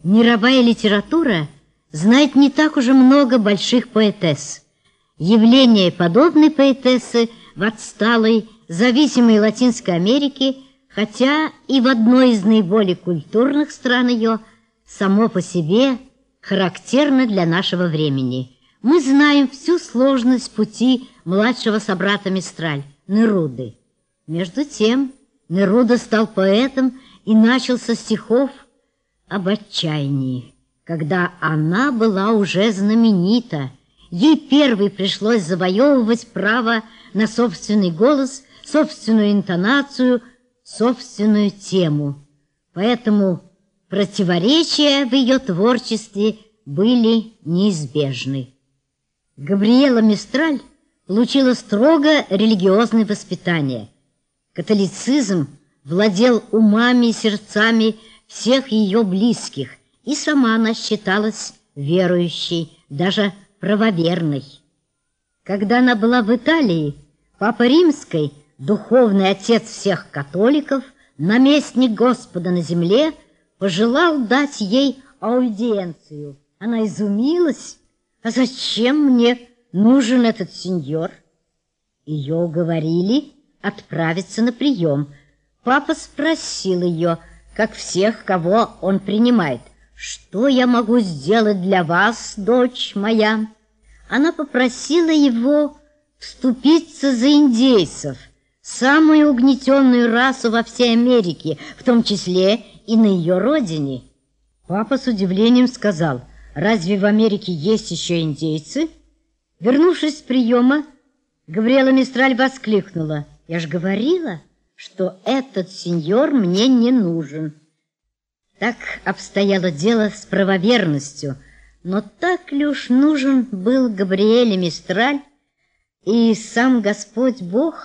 Мировая литература знает не так уже много больших поэтесс. Явление подобной поэтессы в отсталой, зависимой Латинской Америке, хотя и в одной из наиболее культурных стран ее, само по себе характерно для нашего времени. Мы знаем всю сложность пути младшего собрата Мистраль, Неруды. Между тем, Неруда стал поэтом и начал со стихов об отчаянии, когда она была уже знаменита. Ей первой пришлось завоевывать право на собственный голос, собственную интонацию, собственную тему. Поэтому противоречия в ее творчестве были неизбежны. Габриэла Мистраль получила строго религиозное воспитание. Католицизм владел умами и сердцами всех ее близких, и сама она считалась верующей, даже правоверной. Когда она была в Италии, Папа Римский, духовный отец всех католиков, наместник Господа на земле, пожелал дать ей аудиенцию. Она изумилась: «А зачем мне нужен этот сеньор?» Ее уговорили отправиться на прием. Папа спросил ее, как всех, кого он принимает: «Что я могу сделать для вас, дочь моя?» Она попросила его вступиться за индейцев, самую угнетенную расу во всей Америке, в том числе и на ее родине. Папа с удивлением сказал: «Разве в Америке есть еще индейцы?» Вернувшись с приема, Габриэла Мистраль воскликнула: «Я ж говорила, что этот сеньор мне не нужен». Так обстояло дело с правоверностью, но так ли уж нужен был Габриэле Мистраль и сам Господь Бог?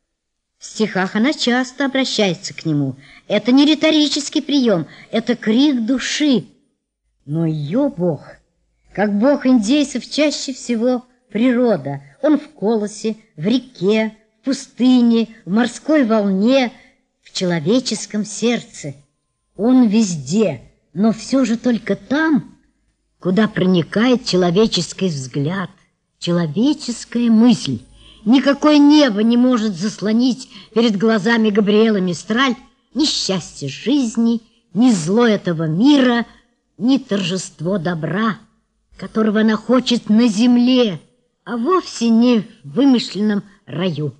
В стихах она часто обращается к нему. Это не риторический прием, это крик души. Но ее Бог, как Бог индейцев, чаще всего природа. Он в колосе, в реке, в пустыне, в морской волне, в человеческом сердце. Он везде, но все же только там, куда проникает человеческий взгляд, человеческая мысль. Никакое небо не может заслонить перед глазами Габриэлы Мистраль ни счастье жизни, ни зло этого мира, ни торжество добра, которого она хочет на земле, а вовсе не в вымышленном раю.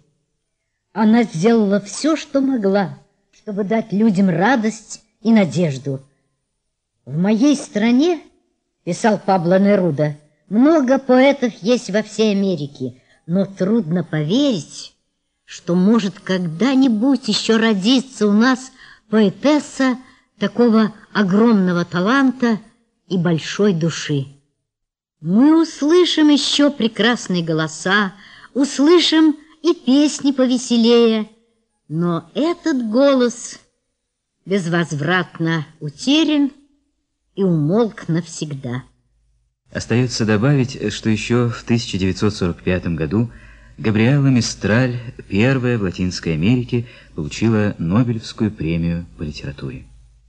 Она сделала все, что могла, чтобы дать людям радость и надежду. «В моей стране, — писал Пабло Неруда, — много поэтов есть во всей Америке, но трудно поверить, что может когда-нибудь еще родиться у нас поэтесса такого огромного таланта и большой души. Мы услышим еще прекрасные голоса, услышим и песни повеселее, но этот голос безвозвратно утерян и умолк навсегда». Остается добавить, что еще в 1945 году Габриэла Мистраль, первая в Латинской Америке, получила Нобелевскую премию по литературе.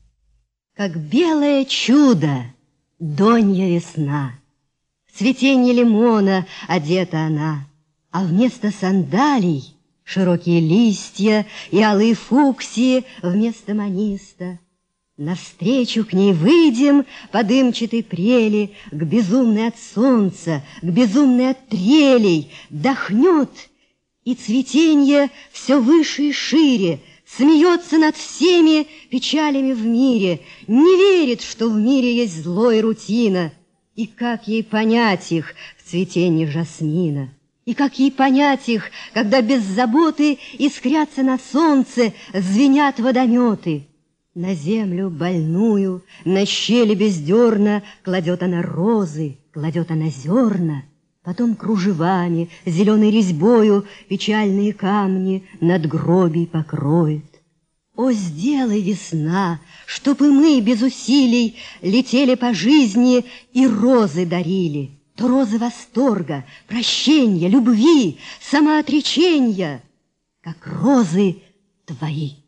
Как белое чудо, Донья весна, в цветенье лимона одета она, а вместо сандалий широкие листья и алые фуксии вместо маниста. Навстречу к ней выйдем по дымчатой прели, к безумной от солнца, к безумной от трелей, дохнет, и цветенье все выше и шире, смеется над всеми печалями в мире, не верит, что в мире есть зло и рутина. И как ей понять их в цветенье жасмина? И как ей понять их, когда без заботы искрятся на солнце, звенят водометы? На землю больную, на щели без дерна кладет она розы, кладет она зерна, потом кружевами, зеленой резьбою печальные камни надгробий покроет. О, сделай, весна, чтоб и мы без усилий летели по жизни и розы дарили, то розы восторга, прощения, любви, самоотречения, как розы твои.